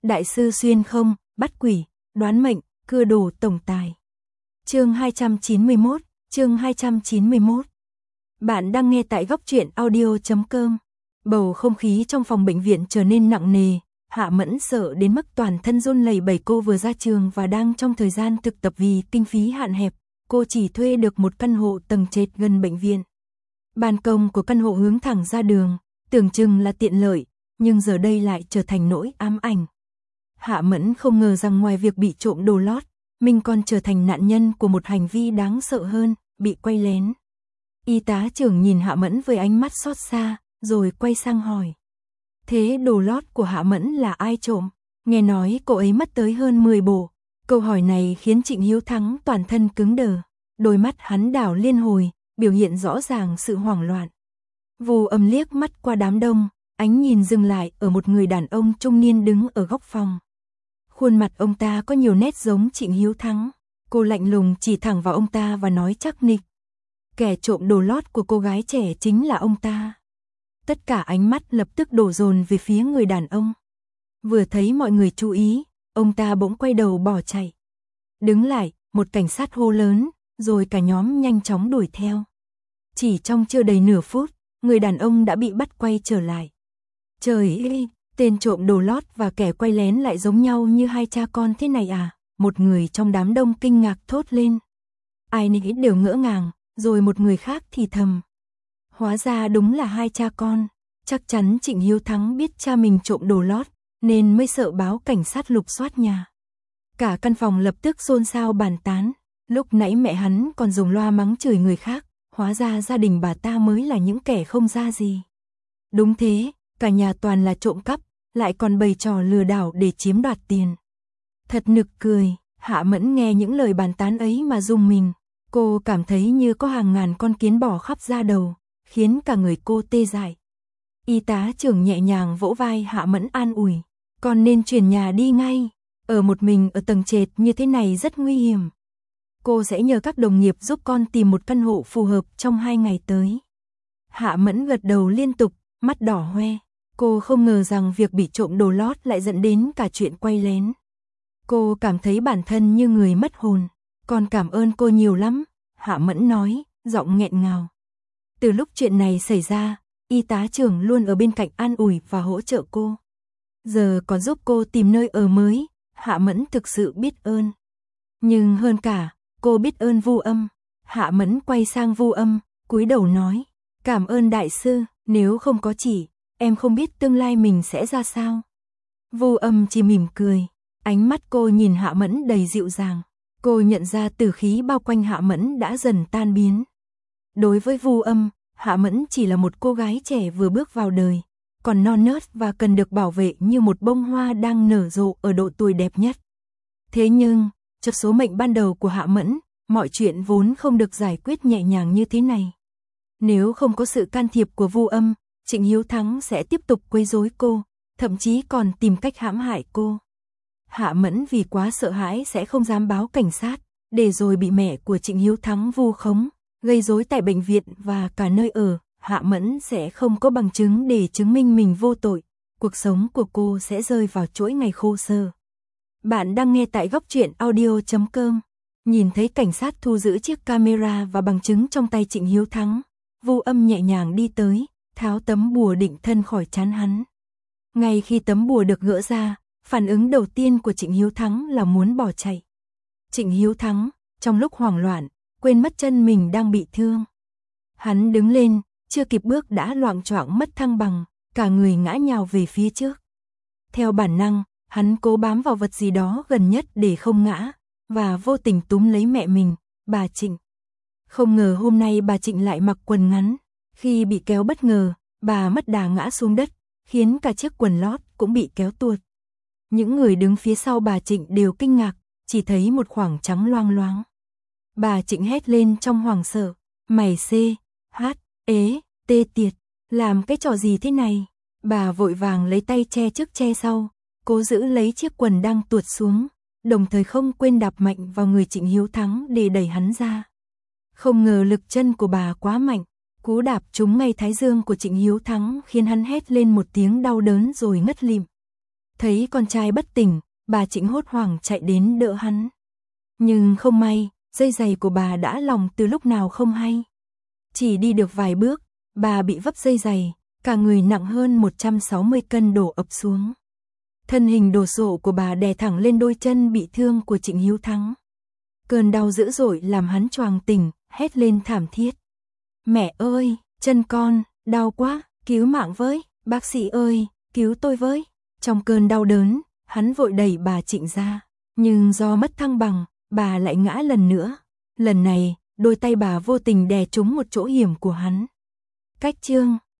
Đại sư xuyên không, bắt quỷ, đoán mệnh, cưa đồ tổng tài. Chương 291, chương 291. Bạn đang nghe tại góc truyện audio.com. Bầu không khí trong phòng bệnh viện trở nên nặng nề, Hạ Mẫn sợ đến mức toàn thân run lẩy bẩy. Cô vừa ra trường và đang trong thời gian thực tập, vì kinh phí hạn hẹp, cô chỉ thuê được một căn hộ tầng trệt gần bệnh viện. Ban công của căn hộ hướng thẳng ra đường, tưởng chừng là tiện lợi, nhưng giờ đây lại trở thành nỗi ám ảnh. Hạ Mẫn không ngờ rằng ngoài việc bị trộm đồ lót, mình còn trở thành nạn nhân của một hành vi đáng sợ hơn, bị quay lén. Y tá trưởng nhìn Hạ Mẫn với ánh mắt xót xa, rồi quay sang hỏi. Thế đồ lót của Hạ Mẫn là ai trộm? Nghe nói cô ấy mất tới hơn 10 bộ. Câu hỏi này khiến Trịnh Hiếu Thắng toàn thân cứng đờ. Đôi mắt hắn đảo liên hồi, biểu hiện rõ ràng sự hoảng loạn. Vu Âm liếc mắt qua đám đông, ánh nhìn dừng lại ở một người đàn ông trung niên đứng ở góc phòng. Khuôn mặt ông ta có nhiều nét giống Trịnh Hiếu Thắng. Cô lạnh lùng chỉ thẳng vào ông ta và nói chắc nịch. Kẻ trộm đồ lót của cô gái trẻ chính là ông ta. Tất cả ánh mắt lập tức đổ dồn về phía người đàn ông. Vừa thấy mọi người chú ý, ông ta bỗng quay đầu bỏ chạy. Đứng lại, một cảnh sát hô lớn, rồi cả nhóm nhanh chóng đuổi theo. Chỉ trong chưa đầy nửa phút, người đàn ông đã bị bắt quay trở lại. Trời ơi, tên trộm đồ lót và kẻ quay lén lại giống nhau như hai cha con thế này à? Một người trong đám đông kinh ngạc thốt lên. Ai nấy đều ngỡ ngàng, rồi một người khác thì thầm. Hóa ra đúng là hai cha con. Chắc chắn Trịnh Hiếu Thắng biết cha mình trộm đồ lót, nên mới sợ báo cảnh sát lục soát nhà. Cả căn phòng lập tức xôn xao bàn tán. Lúc nãy mẹ hắn còn dùng loa mắng chửi người khác, hóa ra gia đình bà ta mới là những kẻ không ra gì. Đúng thế, cả nhà toàn là trộm cắp, lại còn bày trò lừa đảo để chiếm đoạt tiền. Thật nực cười. Hạ Mẫn nghe những lời bàn tán ấy mà rùng mình. Cô cảm thấy như có hàng ngàn con kiến bò khắp da đầu, khiến cả người cô tê dại. Y tá trưởng nhẹ nhàng vỗ vai Hạ Mẫn an ủi. Con nên chuyển nhà đi ngay. Ở một mình ở tầng trệt như thế này rất nguy hiểm. Cô sẽ nhờ các đồng nghiệp giúp con tìm một căn hộ phù hợp trong 2 ngày tới. Hạ Mẫn gật đầu liên tục, mắt đỏ hoe. Cô không ngờ rằng việc bị trộm đồ lót lại dẫn đến cả chuyện quay lén. Cô cảm thấy bản thân như người mất hồn. Con cảm ơn cô nhiều lắm, Hạ Mẫn nói, giọng nghẹn ngào. Từ lúc chuyện này xảy ra, y tá trưởng luôn ở bên cạnh an ủi và hỗ trợ cô. Giờ còn giúp cô tìm nơi ở mới, Hạ Mẫn thực sự biết ơn. Nhưng hơn cả, cô biết ơn Vu Âm. Hạ Mẫn quay sang Vu Âm, cúi đầu nói. Cảm ơn đại sư, nếu không có chị, em không biết tương lai mình sẽ ra sao. Vu Âm chỉ mỉm cười, ánh mắt cô nhìn Hạ Mẫn đầy dịu dàng. Cô nhận ra tử khí bao quanh Hạ Mẫn đã dần tan biến. Đối với Vu Âm, Hạ Mẫn chỉ là một cô gái trẻ vừa bước vào đời, còn non nớt và cần được bảo vệ như một bông hoa đang nở rộ ở độ tuổi đẹp nhất. Thế nhưng, trong số mệnh ban đầu của Hạ Mẫn, mọi chuyện vốn không được giải quyết nhẹ nhàng như thế này. Nếu không có sự can thiệp của Vu Âm, Trịnh Hiếu Thắng sẽ tiếp tục quấy rối cô, thậm chí còn tìm cách hãm hại cô. Hạ Mẫn vì quá sợ hãi sẽ không dám báo cảnh sát, để rồi bị mẹ của Trịnh Hiếu Thắng vu khống, gây rối tại bệnh viện và cả nơi ở. Hạ Mẫn sẽ không có bằng chứng để chứng minh mình vô tội. Cuộc sống của cô sẽ rơi vào chuỗi ngày khô sở. Bạn đang nghe tại góc truyện audio.com. Nhìn thấy cảnh sát thu giữ chiếc camera và bằng chứng trong tay Trịnh Hiếu Thắng, Vu Âm nhẹ nhàng đi tới, tháo tấm bùa định thân khỏi trán hắn. Ngay khi tấm bùa được gỡ ra, phản ứng đầu tiên của Trịnh Hiếu Thắng là muốn bỏ chạy. Trịnh Hiếu Thắng, trong lúc hoảng loạn, quên mất chân mình đang bị thương. Hắn đứng lên, chưa kịp bước đã loạng choạng mất thăng bằng, cả người ngã nhào về phía trước. Theo bản năng, hắn cố bám vào vật gì đó gần nhất để không ngã, và vô tình túm lấy mẹ mình, bà Trịnh. Không ngờ hôm nay bà Trịnh lại mặc quần ngắn. Khi bị kéo bất ngờ, bà mất đà ngã xuống đất, khiến cả chiếc quần lót cũng bị kéo tuột. Những người đứng phía sau bà Trịnh đều kinh ngạc, chỉ thấy một khoảng trắng loang loáng. Bà Trịnh hét lên trong hoảng sợ, mày tê tiệt, làm cái trò gì thế này? Bà vội vàng lấy tay che trước che sau, cố giữ lấy chiếc quần đang tuột xuống, đồng thời không quên đạp mạnh vào người Trịnh Hiếu Thắng để đẩy hắn ra. Không ngờ lực chân của bà quá mạnh, cú đạp trúng ngay thái dương của Trịnh Hiếu Thắng khiến hắn hét lên một tiếng đau đớn rồi ngất lịm. Thấy con trai bất tỉnh, bà Trịnh hốt hoảng chạy đến đỡ hắn. Nhưng không may, dây giày của bà đã lỏng từ lúc nào không hay. Chỉ đi được vài bước, bà bị vấp dây giày, cả người nặng hơn 160 cân đổ ập xuống. Thân hình đồ sộ của bà đè thẳng lên đôi chân bị thương của Trịnh Hiếu Thắng. Cơn đau dữ dội làm hắn choàng tỉnh, hét lên thảm thiết. Mẹ ơi, chân con, đau quá, cứu mạng với, bác sĩ ơi, cứu tôi với. Trong cơn đau đớn, hắn vội đẩy bà Trịnh ra, nhưng do mất thăng bằng, bà lại ngã lần nữa. Lần này, đôi tay bà vô tình đè trúng một chỗ hiểm của hắn. Cách chương